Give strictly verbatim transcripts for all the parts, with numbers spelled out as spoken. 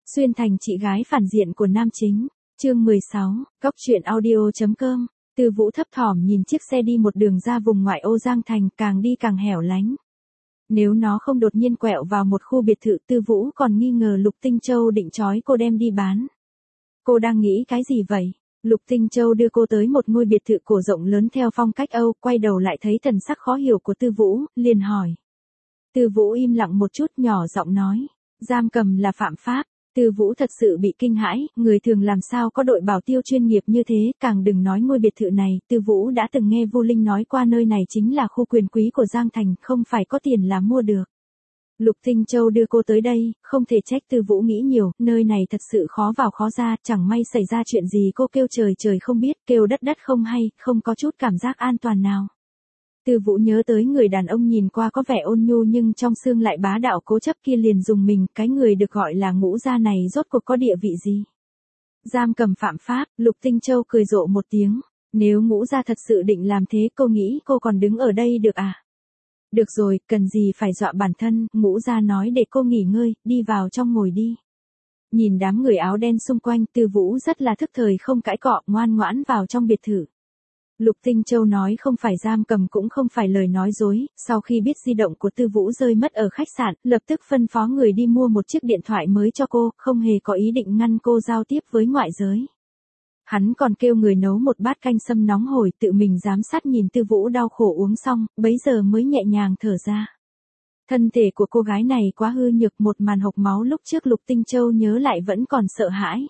Xuyên thành chị gái phản diện của nam chính. Chương mười sáu, Cóc truyện audio.com. Tư Vũ thấp thỏm nhìn chiếc xe đi một đường ra vùng ngoại ô Giang Thành, càng đi càng hẻo lánh. Nếu nó không đột nhiên quẹo vào một khu biệt thự, Tư Vũ còn nghi ngờ Lục Tinh Châu định trói cô đem đi bán. Cô đang nghĩ cái gì vậy? Lục Tinh Châu đưa cô tới một ngôi biệt thự cổ rộng lớn theo phong cách Âu, quay đầu lại thấy thần sắc khó hiểu của Tư Vũ, liền hỏi. Tư Vũ im lặng một chút, nhỏ giọng nói, giam cầm là phạm pháp. Tư Vũ thật sự bị kinh hãi, người thường làm sao có đội bảo tiêu chuyên nghiệp như thế, càng đừng nói ngôi biệt thự này. Tư Vũ đã từng nghe Vu Linh nói qua nơi này chính là khu quyền quý của Giang Thành, không phải có tiền là mua được. Lục Tinh Châu đưa cô tới đây, không thể trách Tư Vũ nghĩ nhiều, nơi này thật sự khó vào khó ra, chẳng may xảy ra chuyện gì cô kêu trời trời không biết, kêu đất đất không hay, không có chút cảm giác an toàn nào. Tư Vũ nhớ tới người đàn ông nhìn qua có vẻ ôn nhu nhưng trong xương lại bá đạo cố chấp kia, liền dùng mình, cái người được gọi là Ngũ gia này rốt cuộc có địa vị gì? Giam cầm phạm pháp. Lục Tinh Châu cười rộ một tiếng, nếu Ngũ gia thật sự định làm thế, cô nghĩ cô còn đứng ở đây được à? Được rồi, cần gì phải dọa bản thân, Ngũ gia nói để cô nghỉ ngơi, đi vào trong ngồi đi. Nhìn đám người áo đen xung quanh, Tư Vũ rất là thức thời không cãi cọ, ngoan ngoãn vào trong biệt thự. Lục Tinh Châu nói không phải giam cầm cũng không phải lời nói dối, sau khi biết di động của Tư Vũ rơi mất ở khách sạn, lập tức phân phó người đi mua một chiếc điện thoại mới cho cô, không hề có ý định ngăn cô giao tiếp với ngoại giới. Hắn còn kêu người nấu một bát canh sâm nóng hổi, tự mình giám sát nhìn Tư Vũ đau khổ uống xong, bấy giờ mới nhẹ nhàng thở ra. Thân thể của cô gái này quá hư nhược, một màn hộc máu lúc trước Lục Tinh Châu nhớ lại vẫn còn sợ hãi.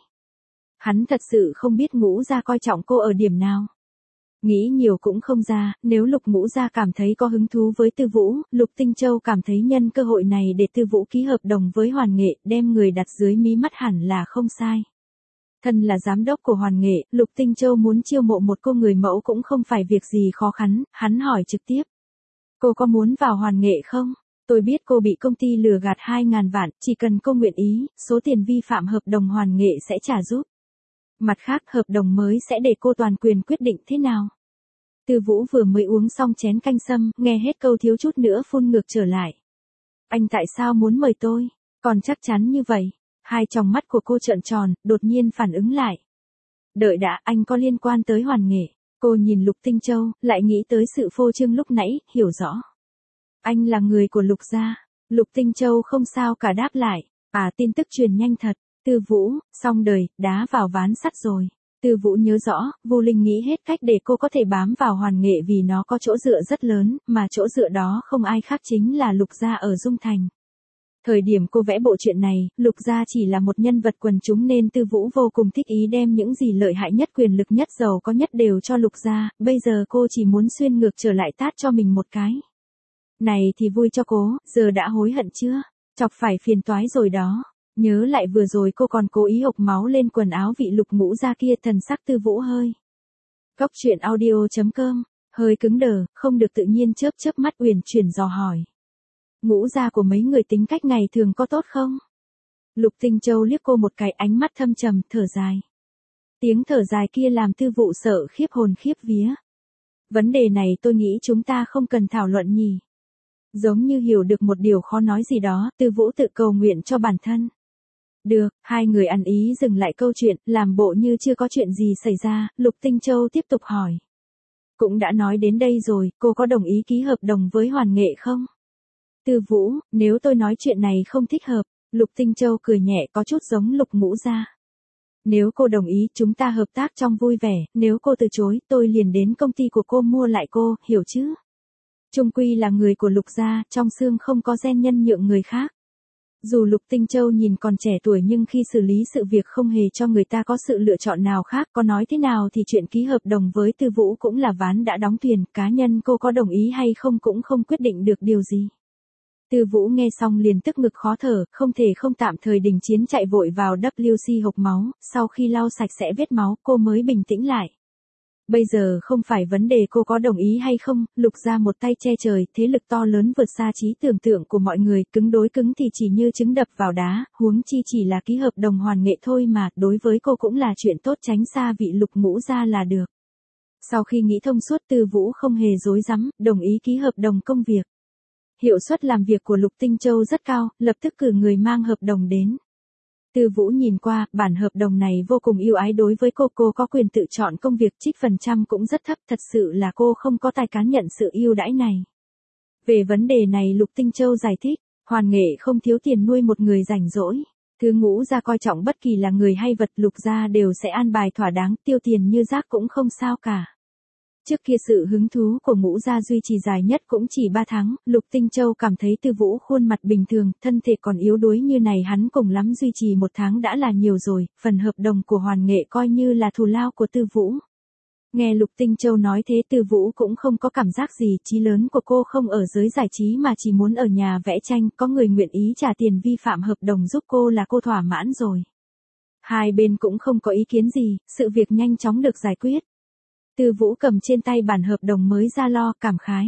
Hắn thật sự không biết Ngũ gia coi trọng cô ở điểm nào. Nghĩ nhiều cũng không ra, nếu Lục Ngũ gia cảm thấy có hứng thú với Tư Vũ, Lục Tinh Châu cảm thấy nhân cơ hội này để Tư Vũ ký hợp đồng với Hoàn Nghệ, đem người đặt dưới mí mắt hẳn là không sai. Thân là giám đốc của Hoàn Nghệ, Lục Tinh Châu muốn chiêu mộ một cô người mẫu cũng không phải việc gì khó khăn, hắn hỏi trực tiếp. Cô có muốn vào Hoàn Nghệ không? Tôi biết cô bị công ty lừa gạt hai ngàn vạn, chỉ cần cô nguyện ý, số tiền vi phạm hợp đồng Hoàn Nghệ sẽ trả giúp. Mặt khác, hợp đồng mới sẽ để cô toàn quyền quyết định thế nào. Tư Vũ vừa mới uống xong chén canh sâm, nghe hết câu thiếu chút nữa phun ngược trở lại. Anh tại sao muốn mời tôi? Còn chắc chắn như vậy. Hai tròng mắt của cô trợn tròn, đột nhiên phản ứng lại. Đợi đã, anh có liên quan tới Hoàn Nghệ. Cô nhìn Lục Tinh Châu, lại nghĩ tới sự phô trương lúc nãy, hiểu rõ. Anh là người của Lục gia. Lục Tinh Châu không sao cả đáp lại. À, tin tức truyền nhanh thật. Tư Vũ, xong đời, đá vào ván sắt rồi. Tư Vũ nhớ rõ, Vu Linh nghĩ hết cách để cô có thể bám vào Hoàn Nghệ vì nó có chỗ dựa rất lớn, mà chỗ dựa đó không ai khác chính là Lục gia ở Dung Thành. Thời điểm cô vẽ bộ truyện này, Lục gia chỉ là một nhân vật quần chúng nên Tư Vũ vô cùng thích ý đem những gì lợi hại nhất, quyền lực nhất, giàu có nhất đều cho Lục gia, bây giờ cô chỉ muốn xuyên ngược trở lại tát cho mình một cái. Này thì vui cho cô, giờ đã hối hận chưa? Chọc phải phiền toái rồi đó. Nhớ lại vừa rồi cô còn cố ý hộc máu lên quần áo vị Lục Ngũ gia kia, thần sắc Tư Vũ hơi. Cóc truyện audio.com, hơi cứng đờ, không được tự nhiên chớp chớp mắt uyển chuyển dò hỏi. Ngũ gia của mấy người tính cách ngày thường có tốt không? Lục Tinh Châu liếc cô một cái, ánh mắt thâm trầm, thở dài. Tiếng thở dài kia làm Tư Vũ sợ khiếp hồn khiếp vía. Vấn đề này tôi nghĩ chúng ta không cần thảo luận nhỉ. Giống như hiểu được một điều khó nói gì đó, Tư Vũ tự cầu nguyện cho bản thân. Được, hai người ăn ý dừng lại câu chuyện, làm bộ như chưa có chuyện gì xảy ra, Lục Tinh Châu tiếp tục hỏi. Cũng đã nói đến đây rồi, cô có đồng ý ký hợp đồng với Hoàn Nghệ không? Tư Vũ, nếu tôi nói chuyện này không thích hợp, Lục Tinh Châu cười nhẹ có chút giống Lục Ngũ gia. Nếu cô đồng ý, chúng ta hợp tác trong vui vẻ, nếu cô từ chối, tôi liền đến công ty của cô mua lại cô, hiểu chứ? Chung quy là người của Lục gia, trong xương không có gen nhân nhượng người khác. Dù Lục Tinh Châu nhìn còn trẻ tuổi nhưng khi xử lý sự việc không hề cho người ta có sự lựa chọn nào khác, có nói thế nào thì chuyện ký hợp đồng với Tư Vũ cũng là ván đã đóng thuyền, cá nhân cô có đồng ý hay không cũng không quyết định được điều gì. Tư Vũ nghe xong liền tức ngực khó thở, không thể không tạm thời đình chiến, chạy vội vào vê kép xê hộc máu, sau khi lau sạch sẽ vết máu, cô mới bình tĩnh lại. Bây giờ không phải vấn đề cô có đồng ý hay không, Lục gia một tay che trời, thế lực to lớn vượt xa trí tưởng tượng của mọi người, cứng đối cứng thì chỉ như trứng đập vào đá, huống chi chỉ là ký hợp đồng Hoàn Nghệ thôi mà, đối với cô cũng là chuyện tốt, tránh xa vị Lục Ngũ gia là được. Sau khi nghĩ thông suốt, Tư Vũ không hề dối rắm, đồng ý ký hợp đồng công việc. Hiệu suất làm việc của Lục Tinh Châu rất cao, lập tức cử người mang hợp đồng đến. Tư Vũ nhìn qua, bản hợp đồng này vô cùng ưu ái đối với cô, cô có quyền tự chọn công việc, trích phần trăm cũng rất thấp, thật sự là cô không có tài cán nhận sự ưu đãi này. Về vấn đề này Lục Tinh Châu giải thích, Hoàn Nghệ không thiếu tiền nuôi một người rảnh rỗi. Thứ Ngũ gia coi trọng bất kỳ là người hay vật, Lục gia đều sẽ an bài thỏa đáng, tiêu tiền như rác cũng không sao cả. Trước kia sự hứng thú của Ngũ gia duy trì dài nhất cũng chỉ ba tháng, Lục Tinh Châu cảm thấy Tư Vũ khuôn mặt bình thường, thân thể còn yếu đuối như này hắn cùng lắm duy trì một tháng đã là nhiều rồi, phần hợp đồng của Hoàn Nghệ coi như là thù lao của Tư Vũ. Nghe Lục Tinh Châu nói thế Tư Vũ cũng không có cảm giác gì, chí lớn của cô không ở giới giải trí mà chỉ muốn ở nhà vẽ tranh, có người nguyện ý trả tiền vi phạm hợp đồng giúp cô là cô thỏa mãn rồi. Hai bên cũng không có ý kiến gì, sự việc nhanh chóng được giải quyết. Tư Vũ cầm trên tay bản hợp đồng mới ra lo, cảm khái.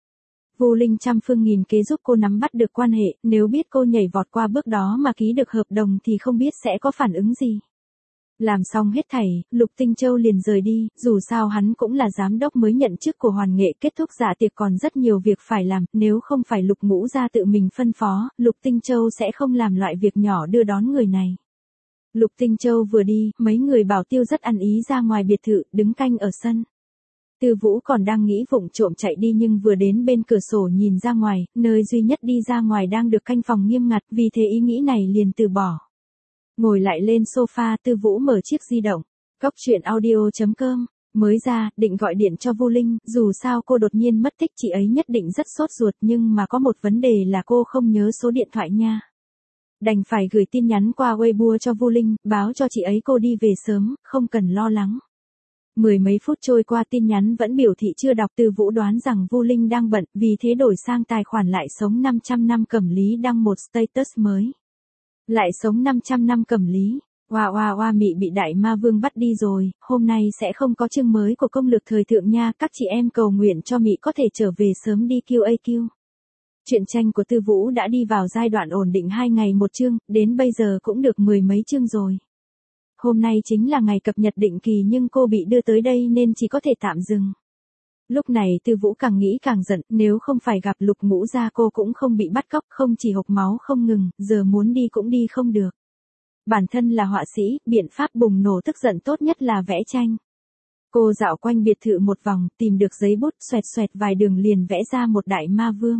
Vu Linh trăm phương nghìn kế giúp cô nắm bắt được quan hệ, nếu biết cô nhảy vọt qua bước đó mà ký được hợp đồng thì không biết sẽ có phản ứng gì. Làm xong hết thảy, Lục Tinh Châu liền rời đi, dù sao hắn cũng là giám đốc mới nhận chức của Hoàn Nghệ, kết thúc dạ tiệc còn rất nhiều việc phải làm, nếu không phải Lục Ngũ gia tự mình phân phó, Lục Tinh Châu sẽ không làm loại việc nhỏ đưa đón người này. Lục Tinh Châu vừa đi, mấy người bảo tiêu rất ăn ý ra ngoài biệt thự, đứng canh ở sân. Tư Vũ còn đang nghĩ vụng trộm chạy đi nhưng vừa đến bên cửa sổ nhìn ra ngoài, nơi duy nhất đi ra ngoài đang được canh phòng nghiêm ngặt, vì thế ý nghĩ này liền từ bỏ. Ngồi lại lên sofa, Tư Vũ mở chiếc di động. Cóc truyện audio chấm com. Mới ra, định gọi điện cho Vu Linh, dù sao cô đột nhiên mất tích chị ấy nhất định rất sốt ruột nhưng mà có một vấn đề là cô không nhớ số điện thoại nha. Đành phải gửi tin nhắn qua Weibo cho Vu Linh, báo cho chị ấy cô đi về sớm, không cần lo lắng. Mười mấy phút trôi qua tin nhắn vẫn biểu thị chưa đọc, Tư Vũ đoán rằng Vu Linh đang bận, vì thế đổi sang tài khoản Lại Sống năm trăm năm Cẩm Lý đăng một status mới. Lại Sống năm trăm năm Cẩm Lý, oa oa oa Mị bị Đại Ma Vương bắt đi rồi, hôm nay sẽ không có chương mới của công lược thời thượng nha, các chị em cầu nguyện cho Mị có thể trở về sớm đi Q A Q. Truyện tranh của Tư Vũ đã đi vào giai đoạn ổn định hai ngày một chương, đến bây giờ cũng được mười mấy chương rồi. Hôm nay chính là ngày cập nhật định kỳ nhưng cô bị đưa tới đây nên chỉ có thể tạm dừng. Lúc này Tư Vũ càng nghĩ càng giận, nếu không phải gặp Lục Ngũ gia cô cũng không bị bắt cóc, không chỉ hộc máu không ngừng, giờ muốn đi cũng đi không được. Bản thân là họa sĩ, biện pháp bùng nổ tức giận tốt nhất là vẽ tranh. Cô dạo quanh biệt thự một vòng, tìm được giấy bút, xoẹt xoẹt vài đường liền vẽ ra một đại ma vương.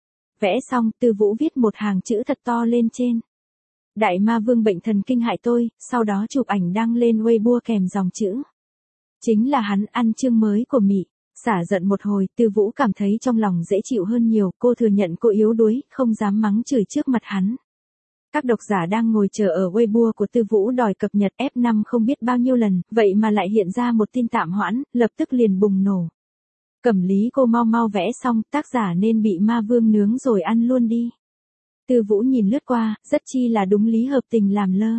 Vẽ xong, Tư Vũ viết một hàng chữ thật to lên trên. Đại ma vương bệnh thần kinh hại tôi, sau đó chụp ảnh đăng lên Weibo kèm dòng chữ. Chính là hắn, ăn chương mới của Mị. Xả giận một hồi, Tư Vũ cảm thấy trong lòng dễ chịu hơn nhiều, cô thừa nhận cô yếu đuối, không dám mắng chửi trước mặt hắn. Các độc giả đang ngồi chờ ở Weibo của Tư Vũ đòi cập nhật F năm không biết bao nhiêu lần, vậy mà lại hiện ra một tin tạm hoãn, lập tức liền bùng nổ. Cẩm Lý cô mau mau vẽ xong, tác giả nên bị ma vương nướng rồi ăn luôn đi. Tư Vũ nhìn lướt qua, rất chi là đúng lý hợp tình làm lơ.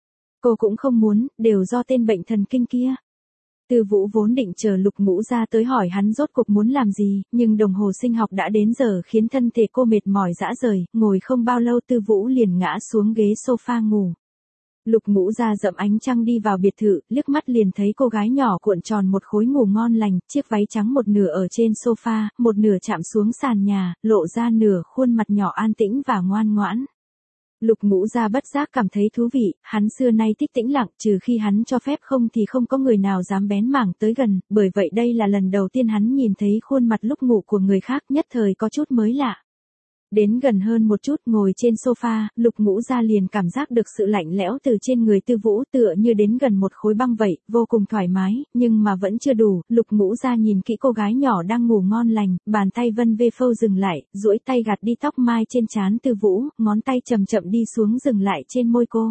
Cô cũng không muốn, đều do tên bệnh thần kinh kia. Tư Vũ vốn định chờ Lục Ngũ gia tới hỏi hắn rốt cuộc muốn làm gì, nhưng đồng hồ sinh học đã đến giờ khiến thân thể cô mệt mỏi rã rời, ngồi không bao lâu Tư Vũ liền ngã xuống ghế sofa ngủ. Lục Ngũ gia dậm ánh trăng đi vào biệt thự, liếc mắt liền thấy cô gái nhỏ cuộn tròn một khối ngủ ngon lành, chiếc váy trắng một nửa ở trên sofa, một nửa chạm xuống sàn nhà, lộ ra nửa khuôn mặt nhỏ an tĩnh và ngoan ngoãn. Lục Ngũ gia bất giác cảm thấy thú vị, hắn xưa nay thích tĩnh lặng, trừ khi hắn cho phép không thì không có người nào dám bén mảng tới gần, bởi vậy đây là lần đầu tiên hắn nhìn thấy khuôn mặt lúc ngủ của người khác, nhất thời có chút mới lạ. Đến gần hơn một chút, ngồi trên sofa, Lục Ngũ gia liền cảm giác được sự lạnh lẽo từ trên người Tư Vũ, tựa như đến gần một khối băng vậy, vô cùng thoải mái, nhưng mà vẫn chưa đủ. Lục Ngũ gia nhìn kỹ cô gái nhỏ đang ngủ ngon lành, bàn tay vân vê phâu dừng lại, duỗi tay gạt đi tóc mai trên trán Tư Vũ, ngón tay chậm chậm đi xuống dừng lại trên môi cô.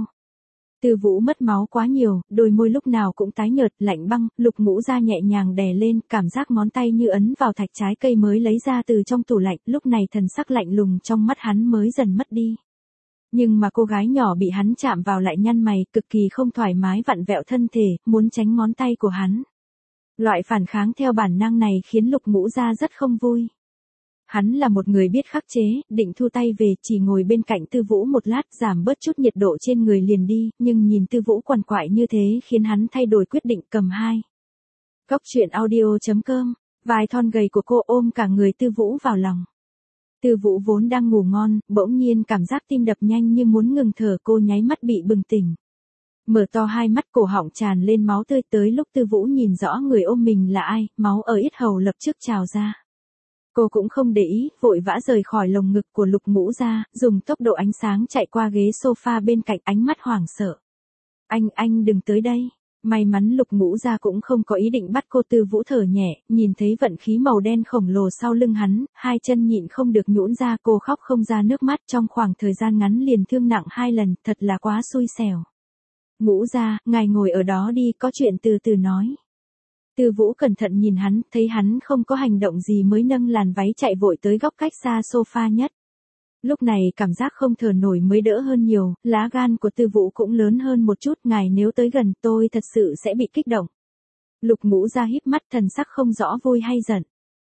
Tư Vũ mất máu quá nhiều, đôi môi lúc nào cũng tái nhợt, lạnh băng, Lục Ngũ gia nhẹ nhàng đè lên, cảm giác ngón tay như ấn vào thạch trái cây mới lấy ra từ trong tủ lạnh, lúc này thần sắc lạnh lùng trong mắt hắn mới dần mất đi. Nhưng mà cô gái nhỏ bị hắn chạm vào lại nhăn mày, cực kỳ không thoải mái vặn vẹo thân thể, muốn tránh ngón tay của hắn. Loại phản kháng theo bản năng này khiến Lục Ngũ gia rất không vui. Hắn là một người biết khắc chế, định thu tay về, chỉ ngồi bên cạnh Tư Vũ một lát, giảm bớt chút nhiệt độ trên người liền đi, nhưng nhìn Tư Vũ quằn quại như thế khiến hắn thay đổi quyết định, cầm hai. Cóc truyện audio chấm com, vai thon gầy của cô ôm cả người Tư Vũ vào lòng. Tư Vũ vốn đang ngủ ngon, bỗng nhiên cảm giác tim đập nhanh như muốn ngừng thở, cô nháy mắt bị bừng tỉnh. Mở to hai mắt, cổ họng tràn lên máu tươi, tới lúc Tư Vũ nhìn rõ người ôm mình là ai, máu ở yết hầu lập tức trào ra. Cô cũng không để ý, vội vã rời khỏi lồng ngực của Lục Ngũ Gia, dùng tốc độ ánh sáng chạy qua ghế sofa bên cạnh, ánh mắt hoảng sợ. Anh, anh đừng tới đây. May mắn Lục Ngũ Gia cũng không có ý định bắt cô. Tư Vũ thở nhẹ, nhìn thấy vận khí màu đen khổng lồ sau lưng hắn, hai chân nhịn không được nhũn ra, cô khóc không ra nước mắt, trong khoảng thời gian ngắn liền thương nặng hai lần, thật là quá xui xẻo. Ngũ Gia, ngài ngồi ở đó đi, có chuyện từ từ nói. Tư Vũ cẩn thận nhìn hắn, thấy hắn không có hành động gì mới nâng làn váy chạy vội tới góc cách xa sofa nhất. Lúc này cảm giác không thở nổi mới đỡ hơn nhiều, lá gan của Tư Vũ cũng lớn hơn một chút, ngài nếu tới gần tôi thật sự sẽ bị kích động. Lục Ngũ Gia híp mắt, thần sắc không rõ vui hay giận.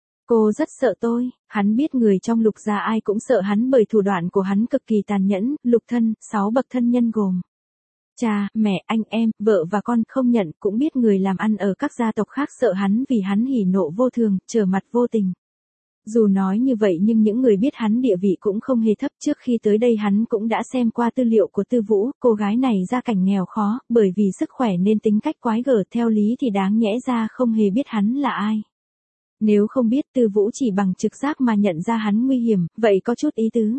Cô rất sợ tôi, hắn biết người trong Lục gia ai cũng sợ hắn bởi thủ đoạn của hắn cực kỳ tàn nhẫn. Lục thân, sáu bậc thân nhân gồm cha, mẹ, anh em, vợ và con, không nhận, cũng biết người làm ăn ở các gia tộc khác sợ hắn vì hắn hỉ nộ vô thường, trở mặt vô tình. Dù nói như vậy nhưng những người biết hắn địa vị cũng không hề thấp. Trước khi tới đây hắn cũng đã xem qua tư liệu của Tư Vũ, cô gái này gia cảnh nghèo khó, bởi vì sức khỏe nên tính cách quái gở, theo lý thì đáng nhẽ ra không hề biết hắn là ai. Nếu không biết, Tư Vũ chỉ bằng trực giác mà nhận ra hắn nguy hiểm, vậy có chút ý tứ.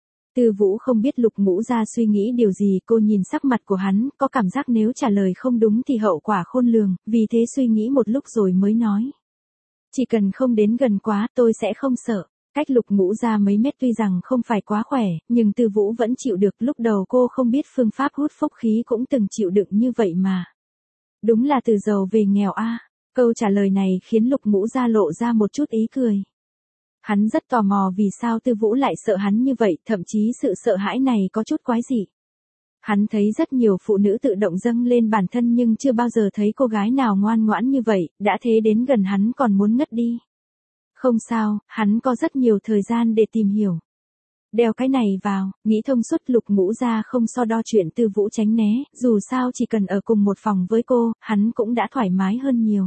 Tư Vũ không biết Lục Ngũ Gia suy nghĩ điều gì, cô nhìn sắc mặt của hắn, có cảm giác nếu trả lời không đúng thì hậu quả khôn lường, vì thế suy nghĩ một lúc rồi mới nói. Chỉ cần không đến gần quá, tôi sẽ không sợ. Cách Lục Ngũ Gia mấy mét tuy rằng không phải quá khỏe, nhưng Tư Vũ vẫn chịu được. Lúc đầu cô không biết phương pháp hút phúc khí cũng từng chịu đựng như vậy mà. Đúng là từ giàu về nghèo a. Câu trả lời này khiến Lục Ngũ Gia lộ ra một chút ý cười. Hắn rất tò mò vì sao Tư Vũ lại sợ hắn như vậy, thậm chí sự sợ hãi này có chút quái dị. Hắn thấy rất nhiều phụ nữ tự động dâng lên bản thân nhưng chưa bao giờ thấy cô gái nào ngoan ngoãn như vậy, đã thế đến gần hắn còn muốn ngất đi. Không sao, hắn có rất nhiều thời gian để tìm hiểu. Đeo cái này vào, nghĩ thông suốt. Lục Ngũ Gia không so đo chuyện Tư Vũ tránh né, dù sao chỉ cần ở cùng một phòng với cô, hắn cũng đã thoải mái hơn nhiều.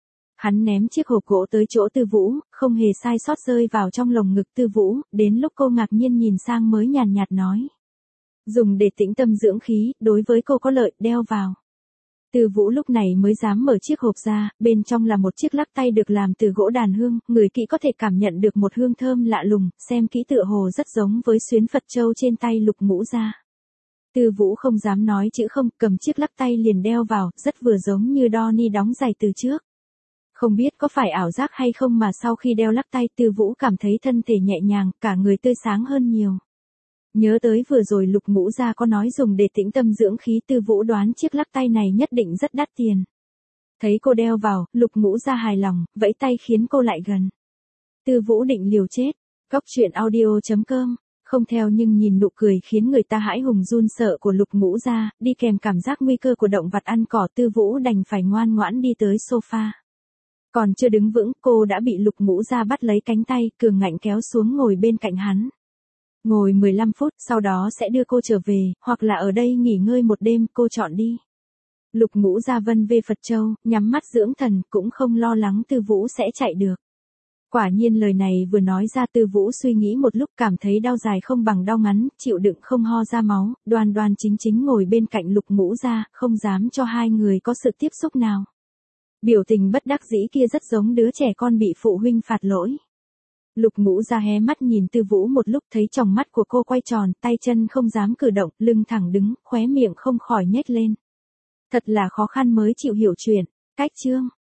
Hắn ném chiếc hộp gỗ tới chỗ Tư Vũ, không hề sai sót rơi vào trong lồng ngực Tư Vũ, đến lúc cô ngạc nhiên nhìn sang mới nhàn nhạt nói. Dùng để tĩnh tâm dưỡng khí, đối với cô có lợi, đeo vào. Tư Vũ lúc này mới dám mở chiếc hộp ra, bên trong là một chiếc lắc tay được làm từ gỗ đàn hương, người kỹ có thể cảm nhận được một hương thơm lạ lùng, xem kỹ tựa hồ rất giống với xuyến Phật châu trên tay Lục Ngũ Gia. Tư Vũ không dám nói chữ không, cầm chiếc lắc tay liền đeo vào, rất vừa giống như Donnie đóng giày từ trước. Không biết có phải ảo giác hay không mà sau khi đeo lắc tay Tư Vũ cảm thấy thân thể nhẹ nhàng, cả người tươi sáng hơn nhiều. Nhớ tới vừa rồi Lục Ngũ Gia có nói dùng để tĩnh tâm dưỡng khí, Tư Vũ đoán chiếc lắc tay này nhất định rất đắt tiền. Thấy cô đeo vào, Lục Ngũ Gia hài lòng, vẫy tay khiến cô lại gần. Tư Vũ định liều chết. Góc truyện audio chấm com. Không theo nhưng nhìn nụ cười khiến người ta hãi hùng run sợ của Lục Ngũ Gia, đi kèm cảm giác nguy cơ của động vật ăn cỏ, Tư Vũ đành phải ngoan ngoãn đi tới sofa. Còn chưa đứng vững, cô đã bị Lục Ngũ Gia bắt lấy cánh tay, cường ngạnh kéo xuống ngồi bên cạnh hắn. Ngồi mười lăm phút, sau đó sẽ đưa cô trở về, hoặc là ở đây nghỉ ngơi một đêm, cô chọn đi. Lục Ngũ Gia vân về Phật Châu, nhắm mắt dưỡng thần, cũng không lo lắng Tư Vũ sẽ chạy được. Quả nhiên lời này vừa nói ra, Tư Vũ suy nghĩ một lúc cảm thấy đau dài không bằng đau ngắn, chịu đựng không ho ra máu, đoan đoan chính chính ngồi bên cạnh Lục Ngũ Gia, không dám cho hai người có sự tiếp xúc nào. Biểu tình bất đắc dĩ kia rất giống đứa trẻ con bị phụ huynh phạt lỗi. Lục Ngũ Gia hé mắt nhìn Tư Vũ một lúc, thấy tròng mắt của cô quay tròn, tay chân không dám cử động, lưng thẳng đứng, khóe miệng không khỏi nhếch lên. Thật là khó khăn mới chịu hiểu chuyện. Cách chương